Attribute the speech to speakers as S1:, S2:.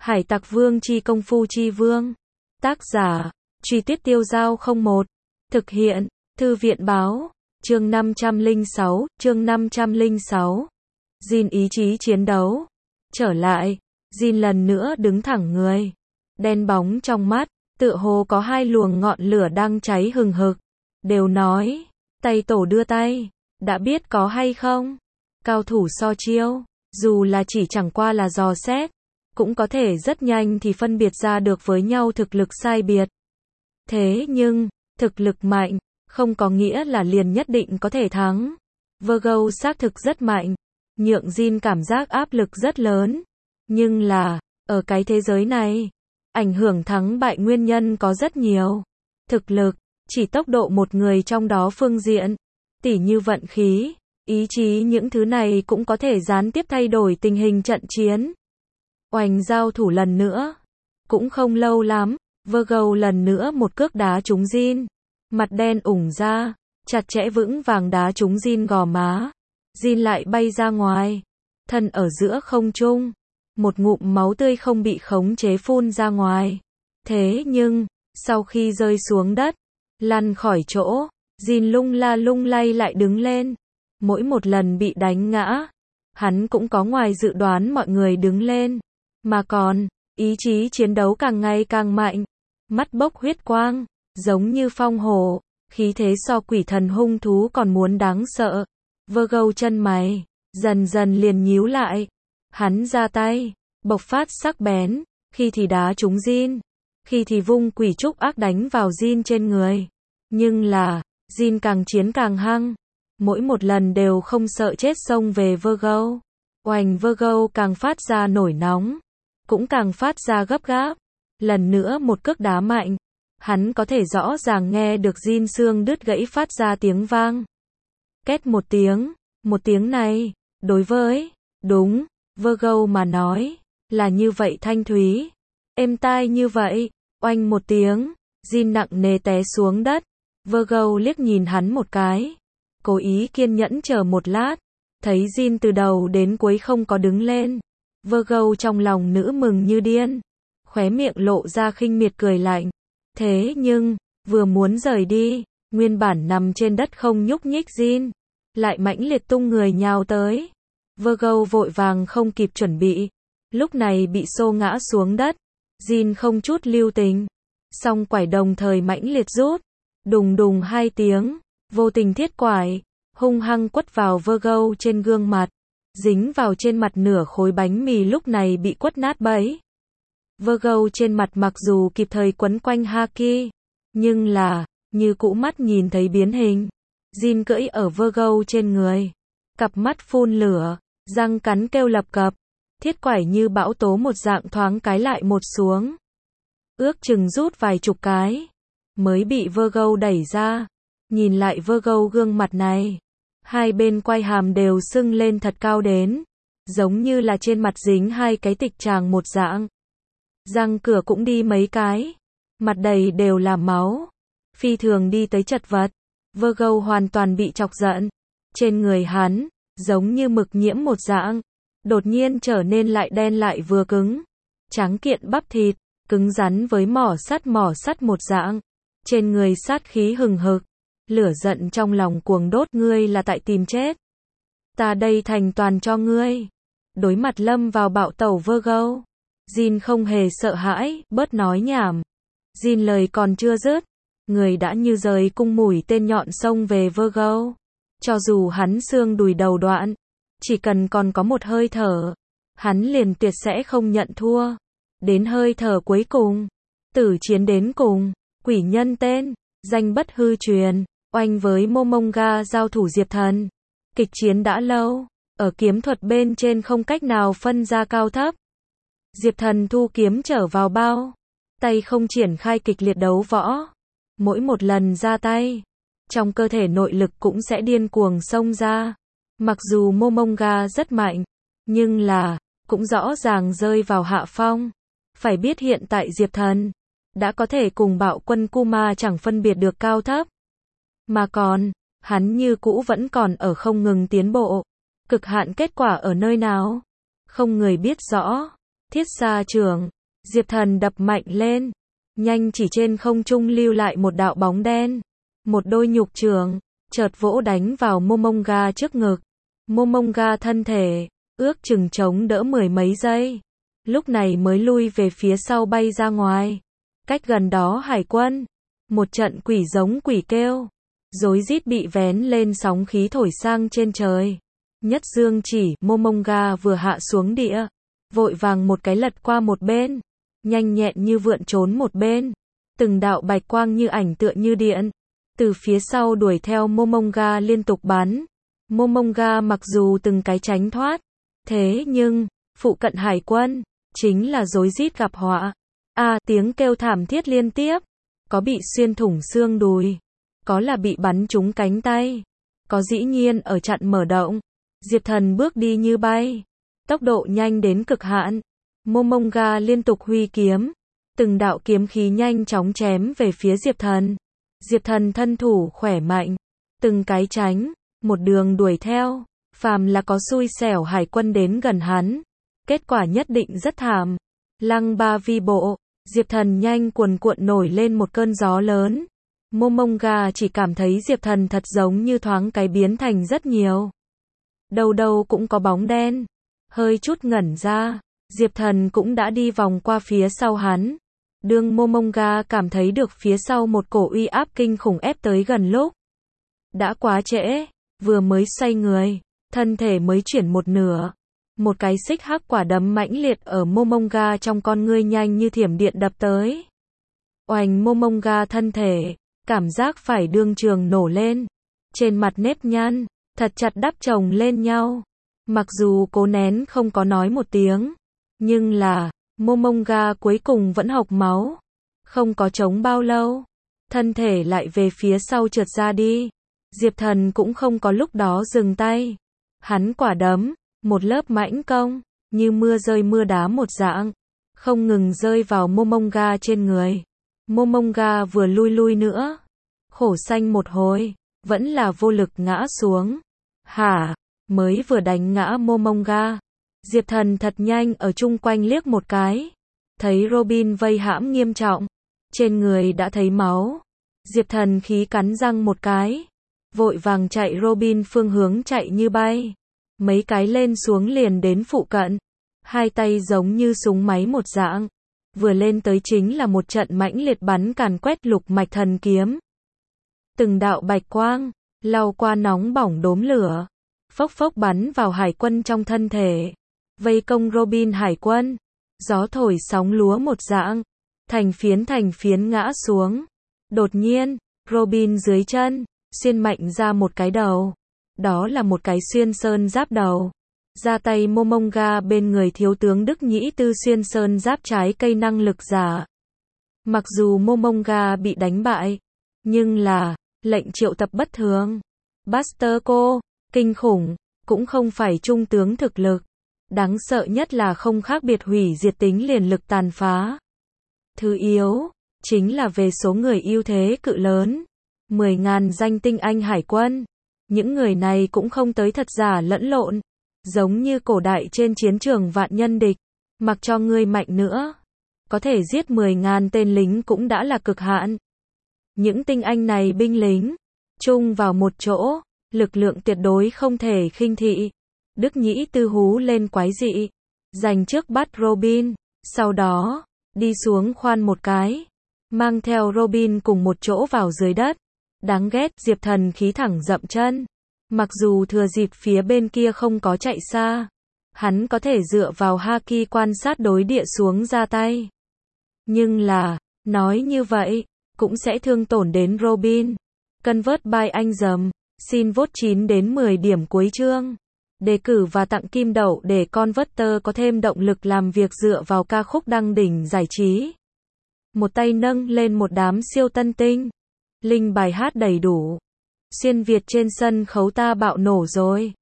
S1: Hải Tặc Vương chi công phu chi vương. Tác giả, Truy Tuyết Tiêu Dao 01. Thực hiện, Thư viện báo. Chương 506, chương 506. Jin ý chí chiến đấu. Trở lại, Jin lần nữa đứng thẳng người. Đen bóng trong mắt, tựa hồ có hai luồng ngọn lửa đang cháy hừng hực. Đều nói, tay tổ đưa tay, đã biết có hay không? Cao thủ so chiêu, dù là chỉ chẳng qua là dò xét, cũng có thể rất nhanh thì phân biệt ra được với nhau thực lực sai biệt. Thế nhưng, thực lực mạnh, không có nghĩa là liền nhất định có thể thắng. Virgo xác thực rất mạnh, nhượng Jin cảm giác áp lực rất lớn. Nhưng là, ở cái thế giới này, ảnh hưởng thắng bại nguyên nhân có rất nhiều. Thực lực, chỉ tốc độ một người trong đó phương diện, tỉ như vận khí, ý chí những thứ này cũng có thể gián tiếp thay đổi tình hình trận chiến. Oanh giao thủ lần nữa. Cũng không lâu lắm, Virgo lần nữa một cước đá trúng Jin. Mặt đen ủng ra, chặt chẽ vững vàng đá trúng Jin gò má. Jin lại bay ra ngoài, thân ở giữa không trung. Một ngụm máu tươi không bị khống chế phun ra ngoài. Thế nhưng, sau khi rơi xuống đất, lăn khỏi chỗ, Jin lung la lung lay lại đứng lên. Mỗi một lần bị đánh ngã, hắn cũng có ngoài dự đoán mọi người đứng lên. Mà còn, ý chí chiến đấu càng ngày càng mạnh. Mắt bốc huyết quang, giống như phong hổ, khí thế so quỷ thần hung thú còn muốn đáng sợ. Virgo chân mày, dần dần liền nhíu lại. Hắn ra tay, bộc phát sắc bén, khi thì đá trúng Jin, khi thì vung quỷ trúc ác đánh vào Jin trên người. Nhưng là, Jin càng chiến càng hăng, mỗi một lần đều không sợ chết xông về Virgo. Oanh Virgo càng phát ra nổi nóng, cũng càng phát ra gấp gáp. Lần nữa một cước đá mạnh, hắn có thể rõ ràng nghe được Jin xương đứt gãy phát ra tiếng vang. Két một tiếng này, đối với, đúng, Virgo mà nói, là như vậy thanh thúy, êm tai như vậy. Oanh một tiếng, Jin nặng nề té xuống đất. Virgo liếc nhìn hắn một cái, cố ý kiên nhẫn chờ một lát, thấy Jin từ đầu đến cuối không có đứng lên. Virgo trong lòng nữ mừng như điên, khóe miệng lộ ra khinh miệt cười lạnh. Thế nhưng, vừa muốn rời đi, nguyên bản nằm trên đất không nhúc nhích Jin lại mãnh liệt tung người nhào tới. Virgo vội vàng không kịp chuẩn bị, lúc này bị xô ngã xuống đất. Jin không chút lưu tình, song quải đồng thời mãnh liệt rút, đùng đùng hai tiếng, vô tình thiết quải, hung hăng quất vào Virgo trên gương mặt, dính vào trên mặt nửa khối bánh mì lúc này bị quất nát bấy. Virgo trên mặt mặc dù kịp thời quấn quanh haki, nhưng là, như cũ mắt nhìn thấy biến hình. Jin cưỡi ở Virgo trên người, cặp mắt phun lửa, răng cắn kêu lập cập, thiết quải như bão tố một dạng thoáng cái lại một xuống. Ước chừng rút vài chục cái, mới bị Virgo đẩy ra. Nhìn lại Virgo gương mặt này, hai bên quai hàm đều sưng lên thật cao đến, giống như là trên mặt dính hai cái tịch tràng một dạng. Răng cửa cũng đi mấy cái, mặt đầy đều là máu, phi thường đi tới chật vật. Virgo hoàn toàn bị chọc giận, trên người hắn, giống như mực nhiễm một dạng, đột nhiên trở nên lại đen lại vừa cứng, trắng kiện bắp thịt, cứng rắn với mỏ sắt một dạng, trên người sát khí hừng hực, lửa giận trong lòng cuồng đốt. Ngươi là tại tìm chết, ta đây thành toàn cho ngươi. Đối mặt lâm vào bạo tẩu Virgo, Jin không hề sợ hãi, bớt nói nhảm. Jin lời còn chưa dứt, người đã như rời cung mũi tên nhọn xông về Virgo. Cho dù hắn xương đùi đầu đoạn, chỉ cần còn có một hơi thở, hắn liền tuyệt sẽ không nhận thua. Đến hơi thở cuối cùng, tử chiến đến cùng, quỷ nhân tên, danh bất hư truyền. Oanh với Momonga giao thủ Diệp Thần. Kịch chiến đã lâu, ở kiếm thuật bên trên không cách nào phân ra cao thấp. Diệp Thần thu kiếm trở vào bao, tay không triển khai kịch liệt đấu võ. Mỗi một lần ra tay, trong cơ thể nội lực cũng sẽ điên cuồng xông ra. Mặc dù Momonga rất mạnh, nhưng là, cũng rõ ràng rơi vào hạ phong. Phải biết hiện tại Diệp Thần đã có thể cùng Bạo Quân Kuma chẳng phân biệt được cao thấp. Mà còn, hắn như cũ vẫn còn ở không ngừng tiến bộ. Cực hạn kết quả ở nơi nào? Không người biết rõ. Thiết xa trưởng, Diệp Thần đập mạnh lên, nhanh chỉ trên không trung lưu lại một đạo bóng đen. Một đôi nhục trường, chợt vỗ đánh vào Momonga trước ngực. Momonga thân thể, ước chừng chống đỡ mười mấy giây. Lúc này mới lui về phía sau bay ra ngoài. Cách gần đó hải quân. Một trận quỷ giống quỷ kêu. Rối rít bị vén lên sóng khí thổi sang trên trời. Nhất dương chỉ, Momonga vừa hạ xuống địa. Vội vàng một cái lật qua một bên. Nhanh nhẹn như vượn trốn một bên. Từng đạo bạch quang như ảnh tựa như điện. Từ phía sau đuổi theo Momonga liên tục bắn. Momonga mặc dù từng cái tránh thoát. Thế nhưng, phụ cận hải quân, chính là rối rít gặp họa. Tiếng kêu thảm thiết liên tiếp. Có bị xuyên thủng xương đùi. Có là bị bắn trúng cánh tay. Có dĩ nhiên ở chặn mở động. Diệp Thần bước đi như bay. Tốc độ nhanh đến cực hạn. Momonga liên tục huy kiếm. Từng đạo kiếm khí nhanh chóng chém về phía Diệp Thần. Diệp Thần thân thủ khỏe mạnh. Từng cái tránh. Một đường đuổi theo. Phàm là có xui xẻo hải quân đến gần hắn. Kết quả nhất định rất thảm. Lăng ba vi bộ. Diệp Thần nhanh cuồn cuộn nổi lên một cơn gió lớn. Momonga chỉ cảm thấy Diệp Thần thật giống như thoáng cái biến thành rất nhiều. Đâu đâu cũng có bóng đen. Hơi chút ngẩn ra, Diệp Thần cũng đã đi vòng qua phía sau hắn. Đương Momonga cảm thấy được phía sau một cổ uy áp kinh khủng ép tới gần lúc. Đã quá trễ, vừa mới xoay người, thân thể mới chuyển một nửa. Một cái xích hắc quả đấm mãnh liệt ở Momonga trong con ngươi nhanh như thiểm điện đập tới. Oành, Momonga thân thể, cảm giác phải đương trường nổ lên. Trên mặt nếp nhăn, thật chặt đắp chồng lên nhau. Mặc dù cố nén không có nói một tiếng, nhưng là, Momonga cuối cùng vẫn hộc máu. Không có chống bao lâu, thân thể lại về phía sau trượt ra đi. Diệp Thần cũng không có lúc đó dừng tay. Hắn quả đấm, một lớp mãnh công, như mưa rơi mưa đá một dạng, không ngừng rơi vào Momonga trên người. Momonga vừa lui nữa, khổ sanh một hồi, vẫn là vô lực ngã xuống. Mới vừa đánh ngã Momonga, Diệp Thần thật nhanh ở chung quanh liếc một cái, thấy Robin vây hãm nghiêm trọng, trên người đã thấy máu. Diệp Thần khí cắn răng một cái, vội vàng chạy Robin phương hướng chạy như bay. Mấy cái lên xuống liền đến phụ cận, hai tay giống như súng máy một dạng, vừa lên tới chính là một trận mãnh liệt bắn càn quét lục mạch thần kiếm. Từng đạo bạch quang, lao qua nóng bỏng đốm lửa, phốc phốc bắn vào hải quân trong thân thể, vây công Robin hải quân, gió thổi sóng lúa một dạng, thành phiến ngã xuống. Đột nhiên, Robin dưới chân, xuyên mạnh ra một cái đầu. Đó là một cái xuyên sơn giáp đầu. Ra tay Momonga bên người thiếu tướng Đức Nhĩ Tư xuyên sơn giáp trái cây năng lực giả. Mặc dù Momonga bị đánh bại, nhưng là, lệnh triệu tập bất thường. Buster Cô, kinh khủng, cũng không phải trung tướng thực lực. Đáng sợ nhất là không khác biệt hủy diệt tính liền lực tàn phá. Thứ yếu, chính là về số người ưu thế cự lớn. 10.000 danh tinh anh hải quân. Những người này cũng không tới thật giả lẫn lộn. Giống như cổ đại trên chiến trường vạn nhân địch. Mặc cho ngươi mạnh nữa, có thể giết 10.000 tên lính cũng đã là cực hạn. Những tinh anh này binh lính, chung vào một chỗ, lực lượng tuyệt đối không thể khinh thị. Đức Nhĩ Tư hú lên quái dị, giành trước bắt Robin, sau đó, đi xuống khoan một cái, mang theo Robin cùng một chỗ vào dưới đất. Đáng ghét, Diệp Thần khí thẳng dậm chân. Mặc dù thừa dịp phía bên kia không có chạy xa, hắn có thể dựa vào haki quan sát đối địa xuống ra tay. Nhưng là, nói như vậy, cũng sẽ thương tổn đến Robin. Convert by anh dầm, xin vote 9 đến 10 điểm cuối chương. Đề cử và tặng kim đậu để Converter có thêm động lực làm việc dựa vào ca khúc đăng đỉnh giải trí. Một tay nâng lên một đám siêu tân tinh. Link bài hát đầy đủ. Xuyên Việt trên sân khấu ta bạo nổ rồi.